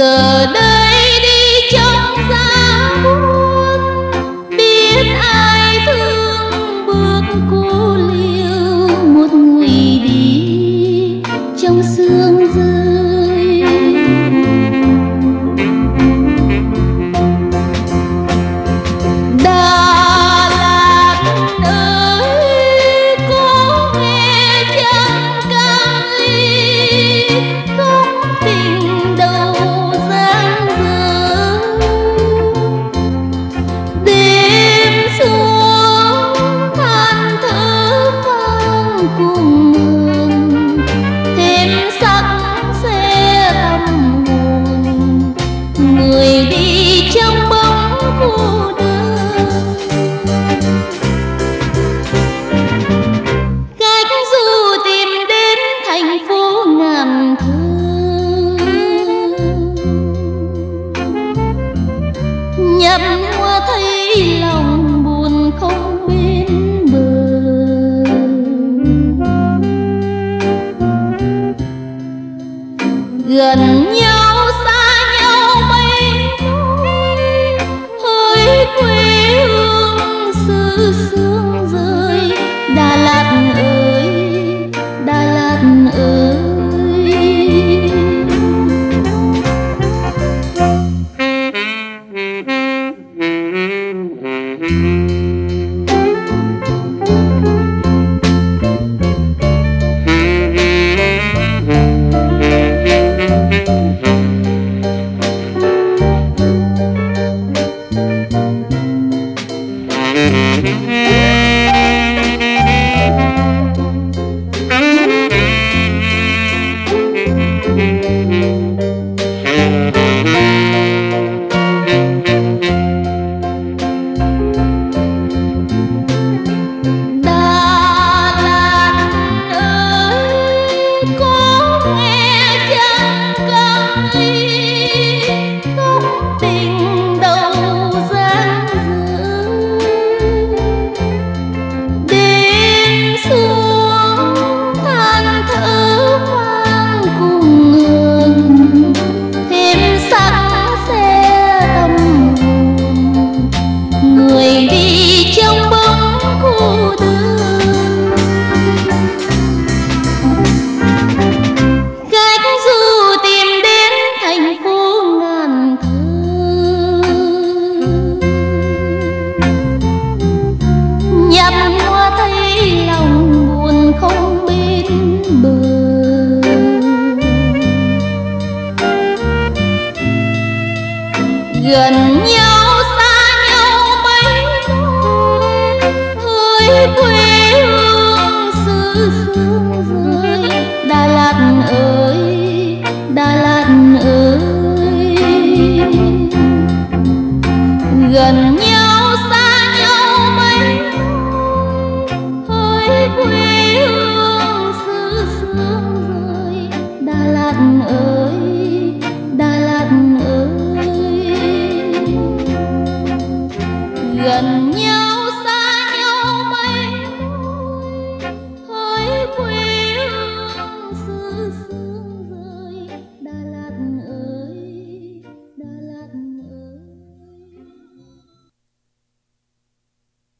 Giờ đây đi trong giá buốt, biết ai thương bước cô liêu, một người đi trong sương rơi. Đà Lạt ơi, có nghe chăng ca ly khóc tình đầu giang dở. Đêm xuống than thở vang cùng hương, thêm sắc xe tâm hồn, người đi trong bóng cô đơn. Khách du tìm đến thành phố ngàn thơ, nhấp hoa thấy lòng buồn không bên bờ. Gần nhau xa nhau mấy nỗi, hỡi quê hương xứ sương rơi. Đà Lạt ơi, Đà Lạt ơi. Gần nhau xa nhau mấy nỗi, hỡi quê hương xứ sương rơi. Đà Lạt ơi, Đà Lạt ơi.